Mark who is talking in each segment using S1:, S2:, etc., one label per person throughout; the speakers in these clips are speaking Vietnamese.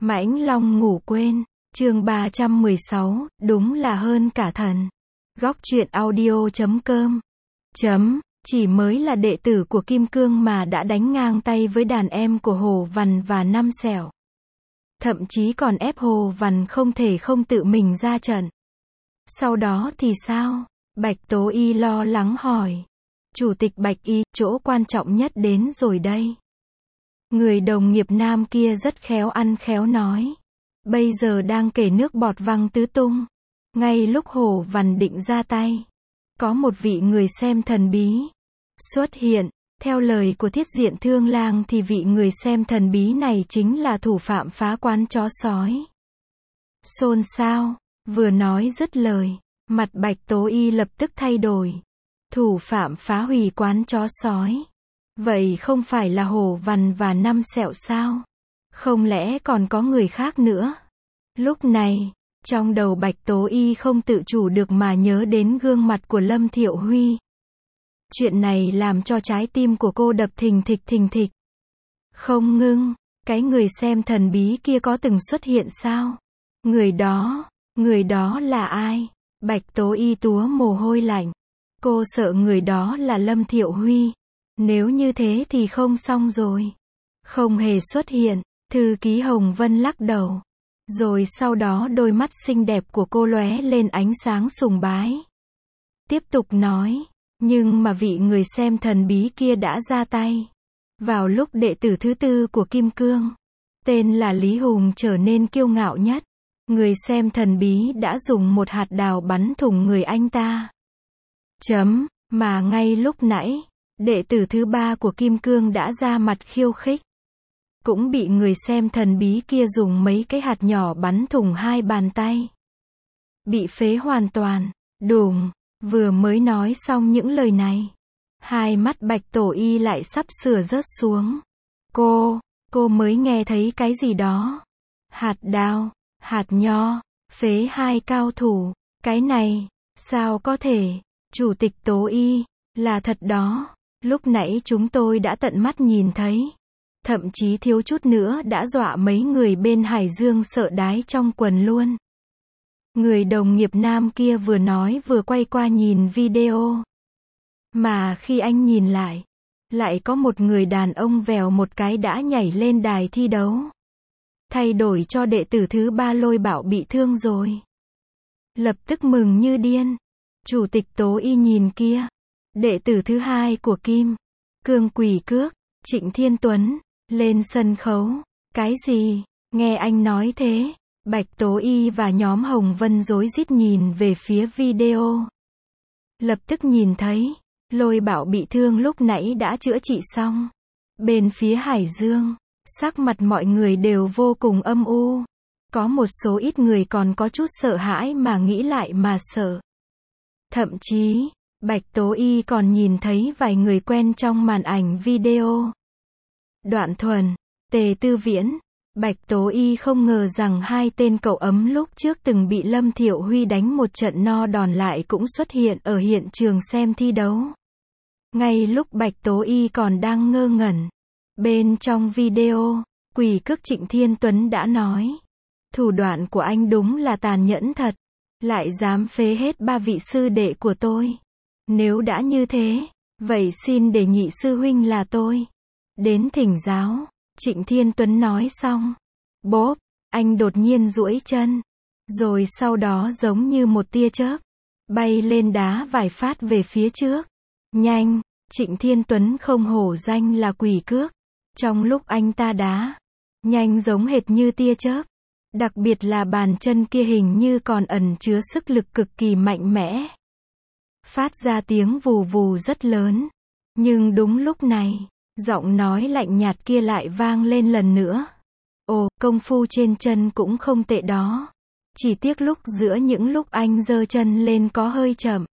S1: Mãnh Long ngủ quên, chương 316, đúng là hơn cả thần. Góc truyện audio.com Chỉ mới là đệ tử của Kim Cương mà đã đánh ngang tay với đàn em của Hồ Vằn và Năm Xẻo. Thậm chí còn ép Hồ Vằn không thể không tự mình ra trận. Sau đó thì sao? Bạch Tố Y lo lắng hỏi. Chủ tịch Bạch Y, chỗ quan trọng nhất đến rồi đây. Người đồng nghiệp nam kia rất khéo ăn khéo nói. Bây giờ đang kể nước bọt văng tứ tung. Ngay lúc Hồ Vằn định ra tay, có một vị người xem thần bí xuất hiện. Theo lời của Thiết Diện Thương Lang thì vị người xem thần bí này chính là thủ phạm phá quán chó sói. Xôn xao, vừa nói dứt lời, mặt Bạch Tố Y lập tức thay đổi. Thủ phạm phá hủy quán chó sói. Vậy không phải là Hồ Vằn và Năm Xẻo sao? Không lẽ còn có người khác nữa? Lúc này, trong đầu Bạch Tố Y không tự chủ được mà nhớ đến gương mặt của Lâm Thiệu Huy. Chuyện này làm cho trái tim của cô đập thình thịch thình thịch. Không ngưng, cái người xem thần bí kia có từng xuất hiện sao? Người đó là ai? Bạch Tố Y túa mồ hôi lạnh. Cô sợ người đó là Lâm Thiệu Huy. Nếu như thế thì không xong rồi. Không hề xuất hiện, thư ký Hồng Vân lắc đầu. Rồi sau đó đôi mắt xinh đẹp của cô lóe lên ánh sáng sùng bái. Tiếp tục nói, nhưng mà vị người xem thần bí kia đã ra tay. Vào lúc đệ tử thứ tư của Kim Cương, tên là Lý Hùng trở nên kiêu ngạo nhất. Người xem thần bí đã dùng một hạt đào bắn thủng người anh ta. Mà ngay lúc nãy, đệ tử thứ ba của Kim Cương đã ra mặt khiêu khích. Cũng bị người xem thần bí kia dùng mấy cái hạt nhỏ bắn thủng hai bàn tay. Bị phế hoàn toàn. Đùng, vừa mới nói xong những lời này. Hai mắt Bạch Tố Y lại sắp sửa rớt xuống. Cô mới nghe thấy cái gì đó. Hạt đào, hạt nho, phế hai cao thủ. Cái này, sao có thể? Chủ tịch Tố Y, là thật đó. Lúc nãy chúng tôi đã tận mắt nhìn thấy. Thậm chí thiếu chút nữa đã dọa mấy người bên Hải Dương sợ đái trong quần luôn. Người đồng nghiệp nam kia vừa nói vừa quay qua nhìn video. Mà khi anh nhìn lại có một người đàn ông vèo một cái đã nhảy lên đài thi đấu. Thay đổi cho đệ tử thứ ba Lôi Bảo bị thương rồi. Lập tức mừng như điên. Chủ tịch Tố Y nhìn kia. Đệ tử thứ hai của Kim Cương Quỷ Cước, Trịnh Thiên Tuấn, lên sân khấu. Cái gì? Nghe anh nói thế. Bạch Tố Y và nhóm Hồng Vân rối rít nhìn về phía video. Lập tức nhìn thấy, Lôi Bảo bị thương lúc nãy đã chữa trị xong. Bên phía Hải Dương, sắc mặt mọi người đều vô cùng âm u. Có một số ít người còn có chút sợ hãi mà nghĩ lại mà sợ. Thậm chí, Bạch Tố Y còn nhìn thấy vài người quen trong màn ảnh video. Đoạn Thuần, Tề Tư Viễn. Bạch Tố Y không ngờ rằng hai tên cậu ấm lúc trước từng bị Lâm Thiệu Huy đánh một trận no đòn lại cũng xuất hiện ở hiện trường xem thi đấu. Ngay lúc Bạch Tố Y còn đang ngơ ngẩn, bên trong video, Quỷ Cước Trịnh Thiên Tuấn đã nói. Thủ đoạn của anh đúng là tàn nhẫn thật. Lại dám phế hết ba vị sư đệ của tôi. Nếu đã như thế, vậy xin để nhị sư huynh là tôi đến thỉnh giáo. Trịnh Thiên Tuấn nói xong. Bốp, anh đột nhiên duỗi chân. Rồi sau đó giống như một tia chớp, bay lên đá vài phát về phía trước. Nhanh, Trịnh Thiên Tuấn không hổ danh là Quỷ Cước. Trong lúc anh ta đá, nhanh giống hệt như tia chớp. Đặc biệt là bàn chân kia hình như còn ẩn chứa sức lực cực kỳ mạnh mẽ. Phát ra tiếng vù vù rất lớn. Nhưng đúng lúc này, giọng nói lạnh nhạt kia lại vang lên lần nữa. Ồ, công phu trên chân cũng không tệ đó. Chỉ tiếc lúc giữa những lúc anh giơ chân lên có hơi chậm.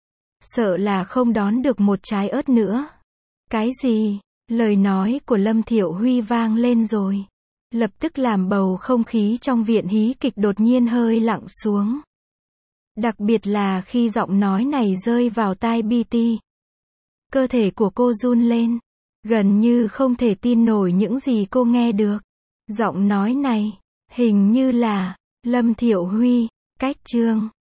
S1: Sợ là không đón được một trái ớt nữa. Cái gì? Lời nói của Lâm Thiệu Huy vang lên rồi. Lập tức làm bầu không khí trong viện hí kịch đột nhiên hơi lặng xuống. Đặc biệt là khi giọng nói này rơi vào tai BT. Cơ thể của cô run lên. Gần như không thể tin nổi những gì cô nghe được. Giọng nói này, Hình như là Lâm Thiệu Huy, cách chương